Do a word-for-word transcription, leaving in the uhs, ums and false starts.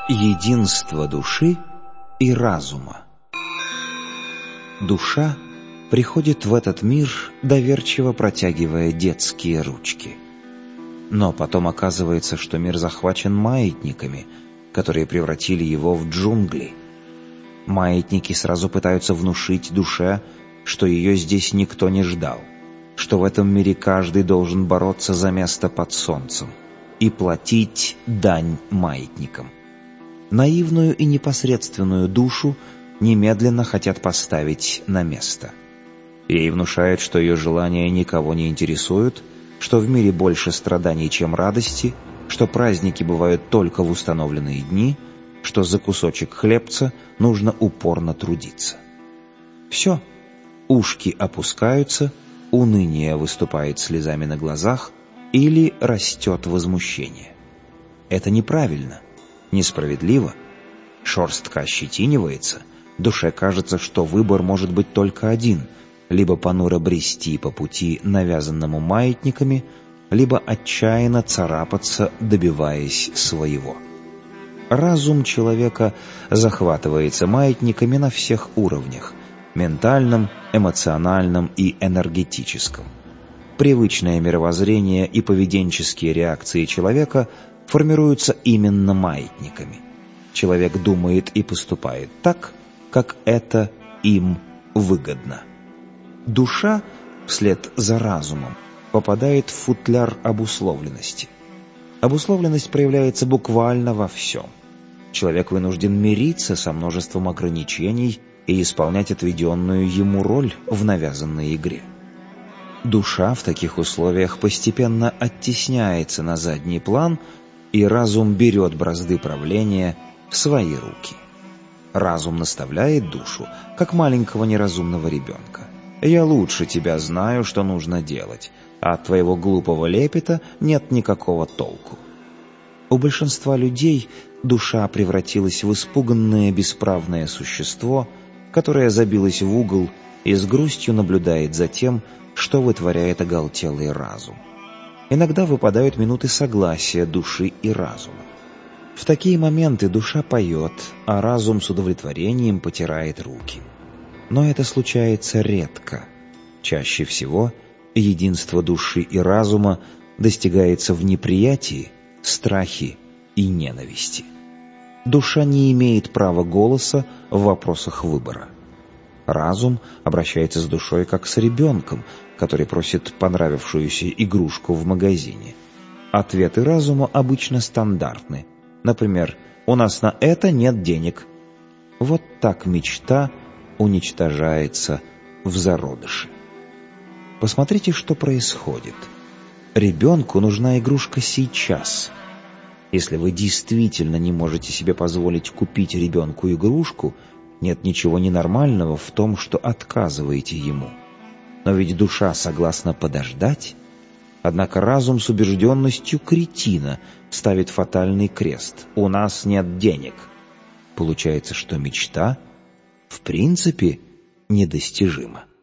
Единство души и разума. Душа приходит в этот мир, доверчиво протягивая детские ручки. Но потом оказывается, что мир захвачен маятниками, которые превратили его в джунгли. Маятники сразу пытаются внушить душе, что ее здесь никто не ждал, что в этом мире каждый должен бороться за место под солнцем и платить дань маятникам. Наивную и непосредственную душу немедленно хотят поставить на место. Ей внушают, что ее желания никого не интересуют, что в мире больше страданий, чем радости, что праздники бывают только в установленные дни, что за кусочек хлебца нужно упорно трудиться. Все. Ушки опускаются, уныние выступает слезами на глазах или растет возмущение. Это неправильно. Несправедливо. Шерстка ощетинивается, душе кажется, что выбор может быть только один: либо понуро брести по пути, навязанному маятниками, либо отчаянно царапаться, добиваясь своего. Разум человека захватывается маятниками на всех уровнях: ментальном, эмоциональном и энергетическом. Привычное мировоззрение и поведенческие реакции человека формируются именно маятниками. Человек думает и поступает так, как это им выгодно. Душа, вслед за разумом, попадает в футляр обусловленности. Обусловленность проявляется буквально во всем. Человек вынужден мириться со множеством ограничений и исполнять отведенную ему роль в навязанной игре. Душа в таких условиях постепенно оттесняется на задний план, и разум берет бразды правления в свои руки. Разум наставляет душу, как маленького неразумного ребенка. «Я лучше тебя знаю, что нужно делать, а от твоего глупого лепета нет никакого толку». У большинства людей душа превратилась в испуганное бесправное существо, которое забилось в угол и с грустью наблюдает за тем, что вытворяет оголтелый разум. Иногда выпадают минуты согласия души и разума. В такие моменты душа поет, а разум с удовлетворением потирает руки. Но это случается редко. Чаще всего единство души и разума достигается в неприятии, страхе и ненависти. Душа не имеет права голоса в вопросах выбора. Разум обращается с душой как с ребенком, который просит понравившуюся игрушку в магазине. Ответы разума обычно стандартны. Например, «У нас на это нет денег». Вот так мечта уничтожается в зародыше. Посмотрите, что происходит. Ребенку нужна игрушка сейчас. Если вы действительно не можете себе позволить купить ребенку игрушку, нет ничего ненормального в том, что отказываете ему. Но ведь душа согласна подождать. Однако разум с убежденностью кретина ставит фатальный крест: «У нас нет денег». Получается, что мечта в принципе недостижима.